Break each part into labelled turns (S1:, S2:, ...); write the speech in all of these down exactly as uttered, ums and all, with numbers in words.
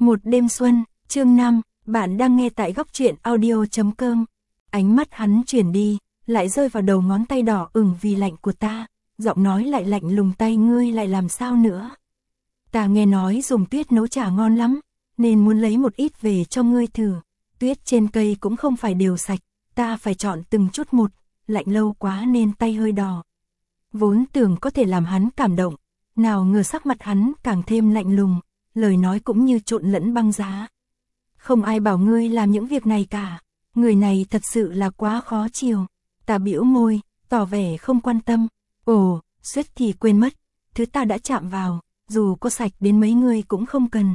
S1: Một đêm xuân, chương năm, bạn đang nghe tại góc truyện audio chấm com. Ánh mắt hắn chuyển đi, lại rơi vào đầu ngón tay đỏ ửng vì lạnh của ta, giọng nói lại lạnh lùng, tay ngươi lại làm sao nữa? Ta nghe nói dùng tuyết nấu trà ngon lắm, nên muốn lấy một ít về cho ngươi thử. Tuyết trên cây cũng không phải đều sạch, ta phải chọn từng chút một, lạnh lâu quá nên tay hơi đỏ. Vốn tưởng có thể làm hắn cảm động, nào ngờ sắc mặt hắn càng thêm lạnh lùng, lời nói cũng như trộn lẫn băng giá. Không ai bảo ngươi làm những việc này cả, người này thật sự là quá khó chiều. Ta bĩu môi, tỏ vẻ không quan tâm. Ồ, suýt thì quên mất, thứ ta đã chạm vào, dù có sạch đến mấy ngươi cũng không cần.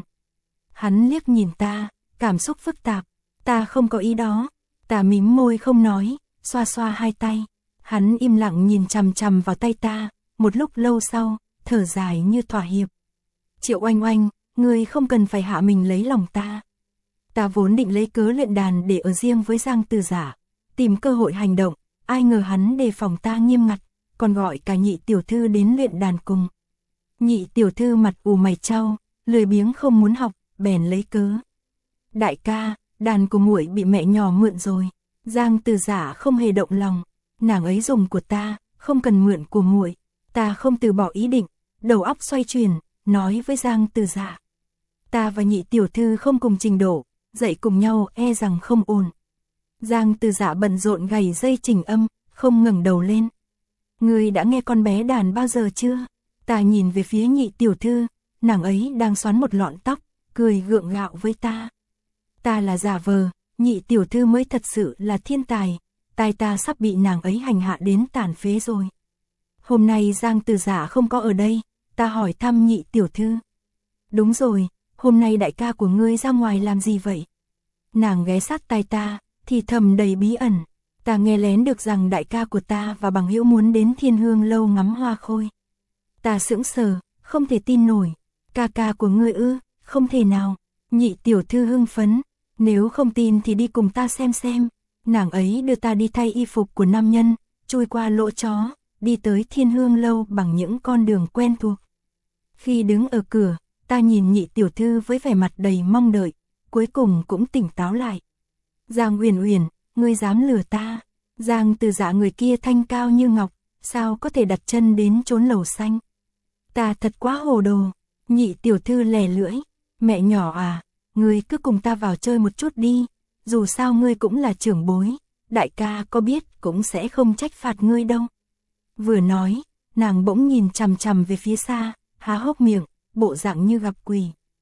S1: Hắn liếc nhìn ta, cảm xúc phức tạp. Ta không có ý đó. Ta mím môi không nói, xoa xoa hai tay. Hắn im lặng nhìn chằm chằm vào tay ta, một lúc lâu sau, thở dài như thỏa hiệp. Triệu Oanh Oanh, ngươi không cần phải hạ mình lấy lòng ta. Ta vốn định lấy cớ luyện đàn để ở riêng với Giang Từ Giả, tìm cơ hội hành động, ai ngờ hắn đề phòng ta nghiêm ngặt, còn gọi cả Nhị tiểu thư đến luyện đàn cùng. Nhị tiểu thư mặt ù mày chau, lười biếng không muốn học, bèn lấy cớ. Đại ca, đàn của muội bị mẹ nhỏ mượn rồi. Giang Từ Giả không hề động lòng, nàng ấy dùng của ta, không cần mượn của muội. Ta không từ bỏ ý định, đầu óc xoay chuyển, nói với Giang Từ Giả. Ta và Nhị tiểu thư không cùng trình độ, dạy cùng nhau e rằng không ổn. Giang Từ Giả bận rộn gảy dây chỉnh âm, không ngẩng đầu lên. Ngươi đã nghe con bé đàn bao giờ chưa? Ta nhìn về phía Nhị tiểu thư, nàng ấy đang xoắn một lọn tóc, cười gượng gạo với ta. Ta là giả vờ, Nhị tiểu thư mới thật sự là thiên tài, tai ta sắp bị nàng ấy hành hạ đến tàn phế rồi. Hôm nay Giang Từ Giả không có ở đây, ta hỏi thăm Nhị tiểu thư. Đúng rồi, hôm nay đại ca của ngươi ra ngoài làm gì vậy? Nàng ghé sát tai ta, thì thầm đầy bí ẩn. Ta nghe lén được rằng đại ca của ta và bằng hữu muốn đến Thiên Hương lâu ngắm hoa khôi. Ta sững sờ, không thể tin nổi. Ca ca của ngươi ư? Không thể nào. Nhị tiểu thư hưng phấn. Nếu không tin thì đi cùng ta xem xem. Nàng ấy đưa ta đi thay y phục của nam nhân, chui qua lỗ chó, đi tới Thiên Hương lâu bằng những con đường quen thuộc. Khi đứng ở cửa, ta nhìn Nhị tiểu thư với vẻ mặt đầy mong đợi, cuối cùng cũng tỉnh táo lại. Giang Uyển Uyển, ngươi dám lừa ta? Giang Từ Giả người kia thanh cao như ngọc, sao có thể đặt chân đến chốn lầu xanh? Ta thật quá hồ đồ. Nhị tiểu thư lè lưỡi, mẹ nhỏ à, ngươi cứ cùng ta vào chơi một chút đi, dù sao ngươi cũng là trưởng bối, đại ca có biết cũng sẽ không trách phạt ngươi đâu. Vừa nói, nàng bỗng nhìn chằm chằm về phía xa, há hốc miệng, bộ dạng như gặp quỷ.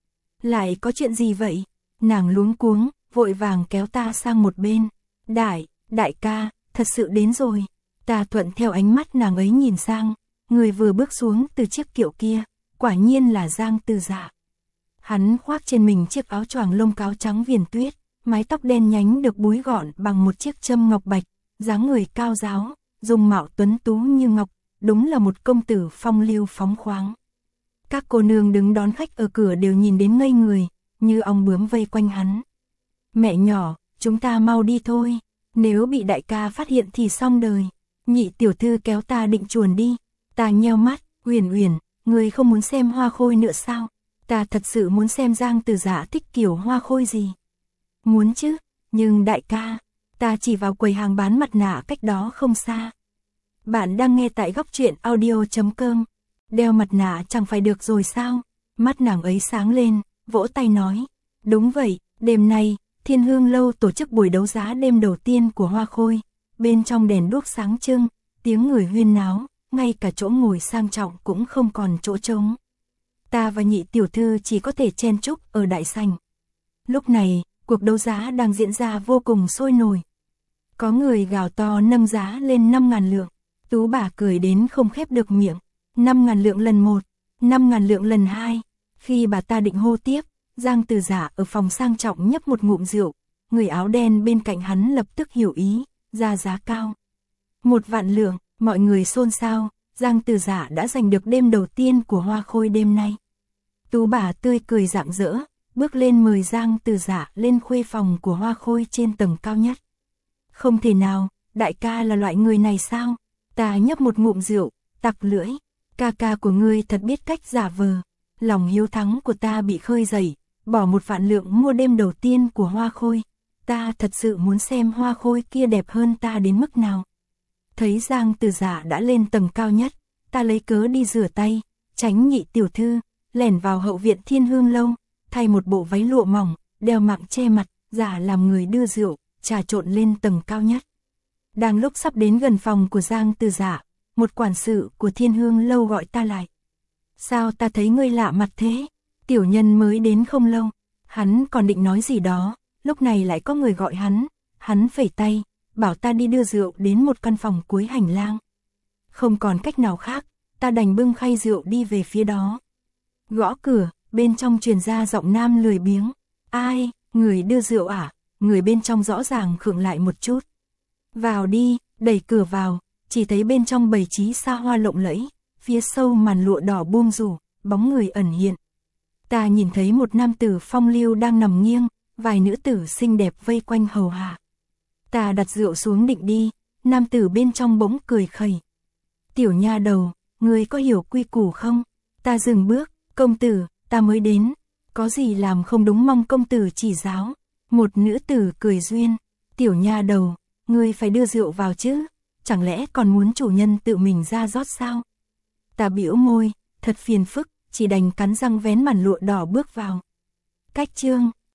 S1: Lại có chuyện gì vậy? Nàng luống cuống, vội vàng kéo ta sang một bên. Đại, đại ca, thật sự đến rồi. Ta thuận theo ánh mắt nàng ấy nhìn sang, người vừa bước xuống từ chiếc kiệu kia, quả nhiên là Giang Từ Giả. Hắn khoác trên mình chiếc áo choàng lông cáo trắng viền tuyết, mái tóc đen nhánh được búi gọn bằng một chiếc châm ngọc bạch, dáng người cao ráo, dung mạo tuấn tú như ngọc, đúng là một công tử phong lưu phóng khoáng. Các cô nương đứng đón khách ở cửa đều nhìn đến ngây người, như ong bướm vây quanh hắn. Mẹ nhỏ, chúng ta mau đi thôi, nếu bị đại ca phát hiện thì xong đời. Nhị tiểu thư kéo ta định chuồn đi. Ta nheo mắt, Uyển Uyển, ngươi không muốn xem hoa khôi nữa sao? Ta thật sự muốn xem Giang Từ Giả thích kiểu hoa khôi gì. Muốn chứ, nhưng đại ca, ta chỉ vào quầy hàng bán mặt nạ cách đó không xa. Bạn đang nghe tại góc truyện audio chấm com. Đeo mặt nạ chẳng phải được rồi sao? Mắt nàng ấy sáng lên, vỗ tay nói. Đúng vậy, đêm nay, Thiên Hương lâu tổ chức buổi đấu giá đêm đầu tiên của hoa khôi. Bên trong đèn đuốc sáng trưng, tiếng người huyên náo, ngay cả chỗ ngồi sang trọng cũng không còn chỗ trống. Ta và Nhị tiểu thư chỉ có thể chen chúc ở đại sảnh. Lúc này, cuộc đấu giá đang diễn ra vô cùng sôi nổi. Có người gào to nâng giá lên năm ngàn lượng. Tú bà cười đến không khép được miệng. năm ngàn lượng lần một, năm ngàn lượng lần hai. Khi bà ta định hô tiếp, Giang Từ Giả ở phòng sang trọng nhấp một ngụm rượu. Người áo đen bên cạnh hắn lập tức hiểu ý, ra giá cao. Một vạn lượng, mọi người xôn xao, Giang Từ Giả đã giành được đêm đầu tiên của hoa khôi đêm nay. Tú bà tươi cười rạng rỡ, bước lên mời Giang Từ Giả lên khuê phòng của hoa khôi trên tầng cao nhất. Không thể nào, đại ca là loại người này sao? Ta nhấp một ngụm rượu, tặc lưỡi. Ca ca của ngươi thật biết cách giả vờ. Lòng hiếu thắng của ta bị khơi dậy, bỏ một vạn lượng mua đêm đầu tiên của Hoa Khôi. Ta thật sự muốn xem Hoa Khôi kia đẹp hơn ta đến mức nào. Thấy Giang Từ Dạ đã lên tầng cao nhất, ta lấy cớ đi rửa tay, tránh nhị tiểu thư, lẻn vào hậu viện Thiên Hương lâu, thay một bộ váy lụa mỏng, đeo mạng che mặt, giả làm người đưa rượu, trà trộn lên tầng cao nhất. Đang lúc sắp đến gần phòng của Giang Từ Dạ, một quản sự của Thiên Hương lâu gọi ta lại. Sao ta thấy ngươi lạ mặt thế? Tiểu nhân mới đến không lâu. Hắn còn định nói gì đó, lúc này lại có người gọi hắn. Hắn phẩy tay, bảo ta đi đưa rượu đến một căn phòng cuối hành lang. Không còn cách nào khác, ta đành bưng khay rượu đi về phía đó. Gõ cửa, bên trong truyền ra giọng nam lười biếng. Ai, người đưa rượu à? Người bên trong rõ ràng khựng lại một chút. Vào đi, đẩy cửa vào, chỉ thấy bên trong bày trí xa hoa lộng lẫy, phía sâu màn lụa đỏ buông rủ, bóng người ẩn hiện. Ta nhìn thấy một nam tử phong lưu đang nằm nghiêng, vài nữ tử xinh đẹp vây quanh hầu hạ. Ta đặt rượu xuống định đi, nam tử bên trong bỗng cười khẩy. Tiểu nha đầu, ngươi có hiểu quy củ không? Ta dừng bước, công tử, ta mới đến, có gì làm không đúng mong công tử chỉ giáo. Một nữ tử cười duyên, tiểu nha đầu, ngươi phải đưa rượu vào chứ, chẳng lẽ còn muốn chủ nhân tự mình ra rót sao? Ta bĩu môi, thật phiền phức, chỉ đành cắn răng vén màn lụa đỏ bước vào. Cách chương